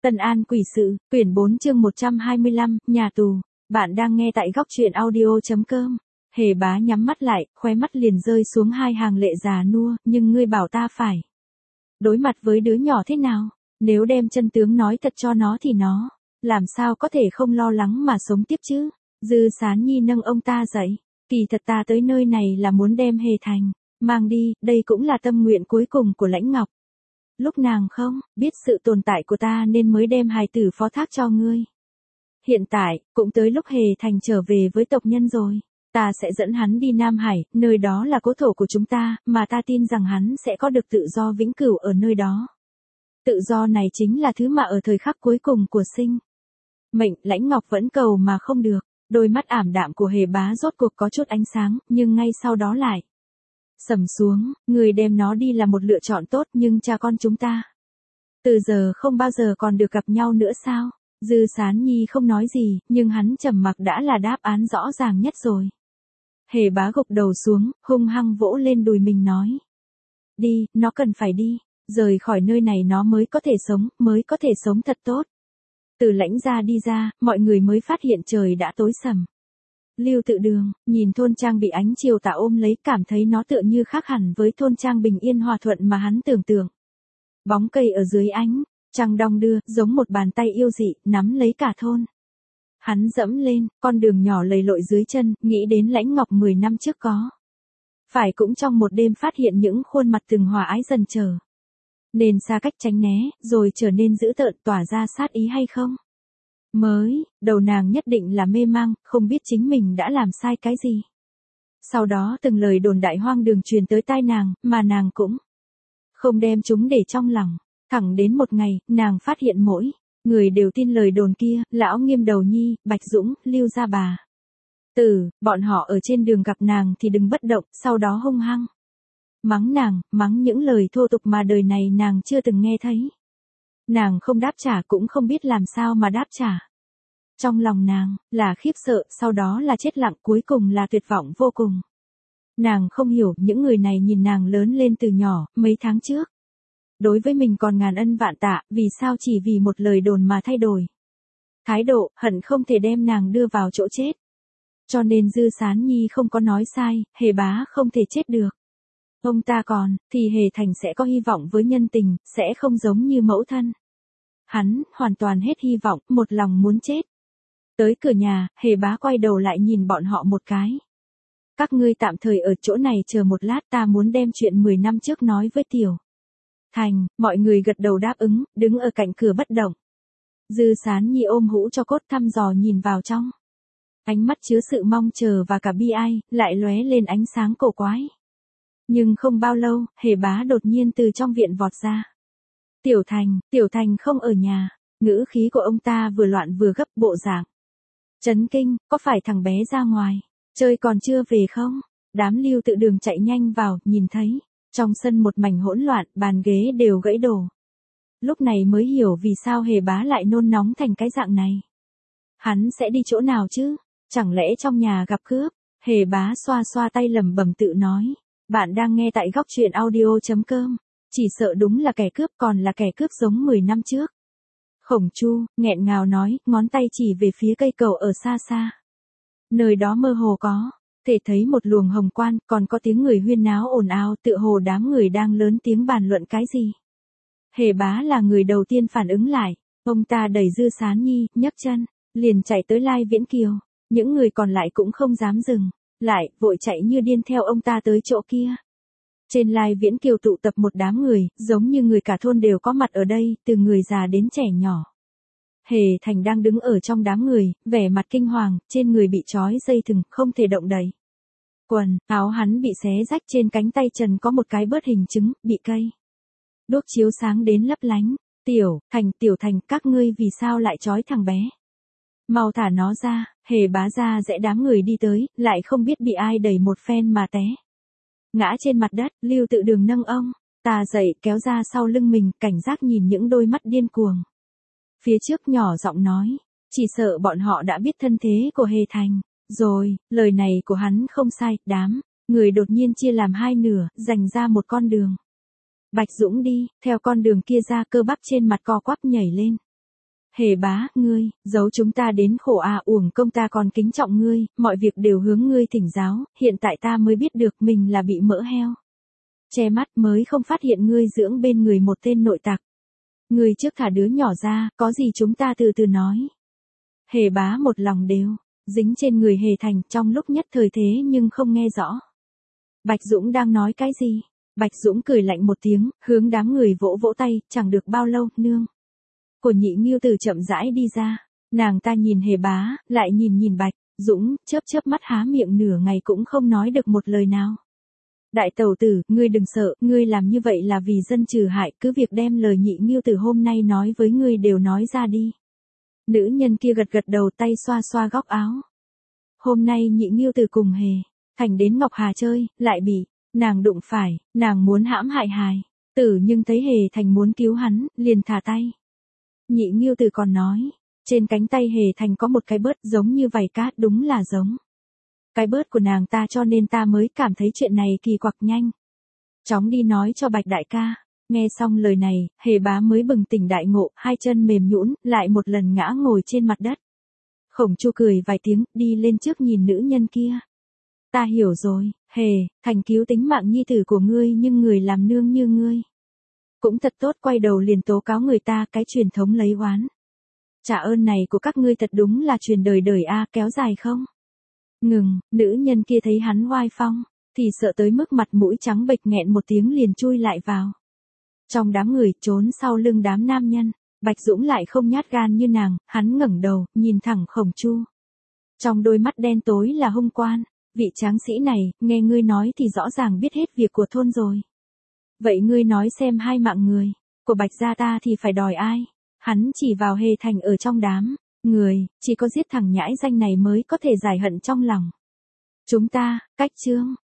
Tân An quỷ sự, quyển 4 chương 125, nhà tù. Bạn đang nghe tại góc truyện audio.com. Hề Bá nhắm mắt lại, khóe mắt liền rơi xuống hai hàng lệ già nua, nhưng ngươi bảo ta phải đối mặt với đứa nhỏ thế nào? Nếu đem chân tướng nói thật cho nó thì nó làm sao có thể không lo lắng mà sống tiếp chứ? Dư Sán Nhi nâng ông ta dậy. Kỳ thật ta tới nơi này là muốn đem Hề Thành mang đi, đây cũng là tâm nguyện cuối cùng của Lãnh Ngọc. Lúc nàng không biết sự tồn tại của ta nên mới đem hài tử phó thác cho ngươi. Hiện tại, cũng tới lúc Hề Thành trở về với tộc nhân rồi. Ta sẽ dẫn hắn đi Nam Hải, nơi đó là cố thổ của chúng ta, mà ta tin rằng hắn sẽ có được tự do vĩnh cửu ở nơi đó. Tự do này chính là thứ mà ở thời khắc cuối cùng của sinh mệnh, Lãnh Ngọc vẫn cầu mà không được. Đôi mắt ảm đạm của Hề Bá rốt cuộc có chút ánh sáng, nhưng ngay sau đó lại sầm xuống. Người đem nó đi là một lựa chọn tốt, nhưng cha con chúng ta từ giờ không bao giờ còn được gặp nhau nữa sao? Dư Sán Nhi không nói gì, nhưng hắn trầm mặc đã là đáp án rõ ràng nhất rồi. Hề Bá gục đầu xuống, hung hăng vỗ lên đùi mình nói. Đi, nó cần phải đi. Rời khỏi nơi này nó mới có thể sống thật tốt. Từ Lãnh gia đi ra, mọi người mới phát hiện trời đã tối sầm. Lưu Tự Đường, nhìn thôn trang bị ánh chiều tà ôm lấy, cảm thấy nó tựa như khác hẳn với thôn trang bình yên hòa thuận mà hắn tưởng tượng. Bóng cây ở dưới ánh trăng đong đưa, giống một bàn tay yêu dị, nắm lấy cả thôn. Hắn dẫm lên, con đường nhỏ lầy lội dưới chân, nghĩ đến Lãnh Ngọc 10 năm trước có phải cũng trong một đêm phát hiện những khuôn mặt từng hòa ái dần trở nên xa cách tránh né, rồi trở nên dữ tợn tỏa ra sát ý hay không? Đầu nàng nhất định là mê mang, không biết chính mình đã làm sai cái gì. Sau đó từng lời đồn đại hoang đường truyền tới tai nàng, mà nàng cũng không đem chúng để trong lòng. Thẳng đến một ngày, nàng phát hiện mỗi người đều tin lời đồn kia, lão Nghiêm Đầu Nhi, Bạch Dũng, Lưu gia bà Tử, bọn họ ở trên đường gặp nàng thì đừng bất động, sau đó hung hăng mắng nàng, mắng những lời thô tục mà đời này nàng chưa từng nghe thấy. Nàng không đáp trả, cũng không biết làm sao mà đáp trả. Trong lòng nàng là khiếp sợ, sau đó là chết lặng, cuối cùng là tuyệt vọng vô cùng. Nàng không hiểu, những người này nhìn nàng lớn lên từ nhỏ, mấy tháng trước đối với mình còn ngàn ân vạn tạ, vì sao chỉ vì một lời đồn mà thay đổi thái độ, hận không thể đem nàng đưa vào chỗ chết. Cho nên Dư Sán Nhi không có nói sai, Hề Bá không thể chết được. Ông ta còn, thì Hề Thành sẽ có hy vọng với nhân tình, sẽ không giống như mẫu thân. Hắn, hoàn toàn hết hy vọng, một lòng muốn chết. Tới cửa nhà, Hề Bá quay đầu lại nhìn bọn họ một cái. Các ngươi tạm thời ở chỗ này chờ một lát, ta muốn đem chuyện 10 năm trước nói với Tiểu Thành. Mọi người gật đầu đáp ứng, đứng ở cạnh cửa bất động. Dư Sán Nhi ôm hũ cho cốt thăm dò nhìn vào trong. Ánh mắt chứa sự mong chờ và cả bi ai, lại lóe lên ánh sáng cổ quái. Nhưng không bao lâu, Hề Bá đột nhiên từ trong viện vọt ra. Tiểu Thành không ở nhà. Ngữ khí của ông ta vừa loạn vừa gấp, bộ dạng chấn kinh, có phải thằng bé ra ngoài chơi còn chưa về không? Đám Lưu Tự Đường chạy nhanh vào, nhìn thấy trong sân một mảnh hỗn loạn, bàn ghế đều gãy đổ. Lúc này mới hiểu vì sao Hề Bá lại nôn nóng thành cái dạng này. Hắn sẽ đi chỗ nào chứ? Chẳng lẽ trong nhà gặp cướp? Hề Bá xoa xoa tay lẩm bẩm tự nói. Bạn đang nghe tại góc truyện audio.com. Chỉ sợ đúng là kẻ cướp, còn là kẻ cướp giống 10 năm trước. Khổng Chu nghẹn ngào nói, ngón tay chỉ về phía cây cầu ở xa xa. Nơi đó mơ hồ có thể thấy một luồng hồng quang, còn có tiếng người huyên náo ồn ào, tựa hồ đám người đang lớn tiếng bàn luận cái gì. Hề Bá là người đầu tiên phản ứng lại. Ông ta đẩy Dư Sán Nhi, nhấc chân liền chạy tới Lai Viễn Kiều. Những người còn lại cũng không dám dừng lại, vội chạy như điên theo ông ta tới chỗ kia. Trên Lai Viễn Kiều tụ tập một đám người, giống như người cả thôn đều có mặt ở đây, từ người già đến trẻ nhỏ. Hề Thành đang đứng ở trong đám người, vẻ mặt kinh hoàng, trên người bị trói dây thừng, không thể động đậy. Quần áo hắn bị xé rách, trên cánh tay trần có một cái bớt hình trứng, bị cây đuốc chiếu sáng đến lấp lánh. Tiểu Thành, các ngươi vì sao lại trói thằng bé? Mau thả nó ra. Hề Bá ra rẽ đám người đi tới, lại không biết bị ai đẩy một phen mà té ngã trên mặt đất. Lưu Tự Đường nâng ông ta dậy, kéo ra sau lưng mình, cảnh giác nhìn những đôi mắt điên cuồng phía trước, nhỏ giọng nói, chỉ sợ bọn họ đã biết thân thế của Hề Thành rồi. Lời này của hắn không sai. Đám người đột nhiên chia làm hai nửa, dành ra một con đường. Bạch Dũng đi theo con đường kia ra, cơ bắp trên mặt co quắp nhảy lên. Hề bá, ngươi, giấu chúng ta đến khổ à, uổng công ta còn kính trọng ngươi, mọi việc đều hướng ngươi thỉnh giáo, hiện tại ta mới biết được mình là bị mỡ heo. Che mắt mới không phát hiện ngươi dưỡng bên người một tên nội tặc. Ngươi trước thả đứa nhỏ ra, có gì chúng ta từ từ nói. Hề bá một lòng đều, dính trên người Hề Thành trong lúc nhất thời thế nhưng không nghe rõ. Bạch Dũng đang nói cái gì? Bạch Dũng cười lạnh một tiếng, hướng đám người vỗ vỗ tay, chẳng được bao lâu, nương. Của Nhị Nghiêu Tử chậm rãi đi ra, nàng ta nhìn Hề bá, lại nhìn Bạch Dũng, chớp mắt há miệng nửa ngày cũng không nói được một lời nào. Đại tẩu tử, ngươi đừng sợ, ngươi làm như vậy là vì dân trừ hại, cứ việc đem lời Nhị Nghiêu Tử hôm nay nói với ngươi đều nói ra đi. Nữ nhân kia gật đầu, tay xoa xoa góc áo. Hôm nay Nhị Nghiêu Tử cùng Hề Thành đến Ngọc Hà chơi, lại bị nàng đụng phải, nàng muốn hãm hại Hài Tử nhưng thấy Hề Thành muốn cứu hắn, liền thả tay. Nhị Nghiêu Tử còn nói, trên cánh tay Hề Thành có một cái bớt giống như vảy cát, đúng là giống cái bớt của nàng ta, cho nên ta mới cảm thấy chuyện này kỳ quặc, nhanh chóng đi nói cho Bạch đại ca. Nghe xong lời này, Hề bá mới bừng tỉnh đại ngộ, hai chân mềm nhũn, lại một lần ngã ngồi trên mặt đất. Khổng Chu cười vài tiếng, đi lên trước nhìn nữ nhân kia. Ta hiểu rồi, Hề Thành cứu tính mạng nhi tử của ngươi, nhưng người làm nương như ngươi cũng thật tốt, quay đầu liền tố cáo người ta, cái truyền thống lấy oán trả ơn này của các ngươi thật đúng là truyền đời đời a, kéo dài không? Ngừng, nữ nhân kia thấy hắn oai phong, thì sợ tới mức mặt mũi trắng bệch, nghẹn một tiếng liền chui lại vào trong đám người, trốn sau lưng đám nam nhân. Bạch Dũng lại không nhát gan như nàng, hắn ngẩng đầu, nhìn thẳng Khổng Chu. Trong đôi mắt đen tối là hung quan, vị tráng sĩ này, nghe ngươi nói thì rõ ràng biết hết việc của thôn rồi. Vậy ngươi nói xem, hai mạng người của Bạch gia ta thì phải đòi ai? Hắn chỉ vào Hề Thành ở trong đám người, chỉ có giết thằng nhãi danh này mới có thể giải hận trong lòng chúng ta. Cách chương